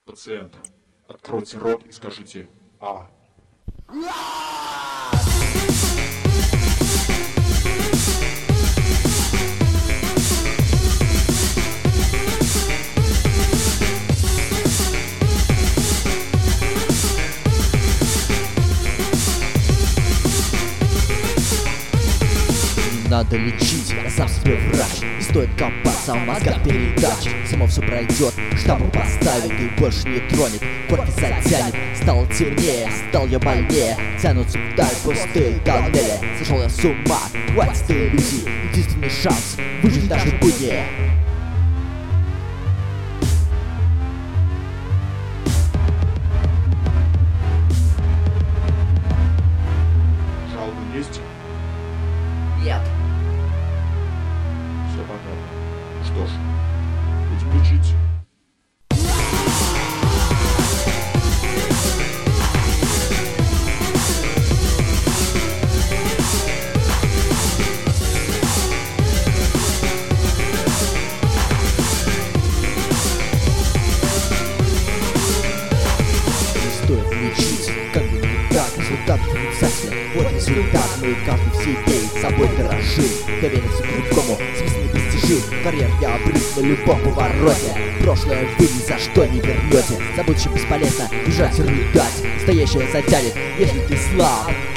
Пациент, откройте рот и скажите «А». Надо лечить, я сам себе врач. Не стоит копаться в мозгах передач. Само все пройдет, штампы поставит и больше не тронет. Корки затянет, стало темнее, стал я больнее. Тянутся вдаль пустые тоннели. Сошел я с ума, хватит иллюзий. Единственный шанс выжить даже в будни. Жалобы есть? Нет. Все понятно. Что ж, будем лечить. Стоит лечить, как бы не так, результат отрицательный. Вот результат, мы каждый в себе и собой дорожим. Довериться другому, смысл недостижим. Карьер я обрыв на любом повороте. Прошлое вы ни за что не вернете. За будущее бесполезно бежать и рыдать. Настоящее затянет, если ты слаб.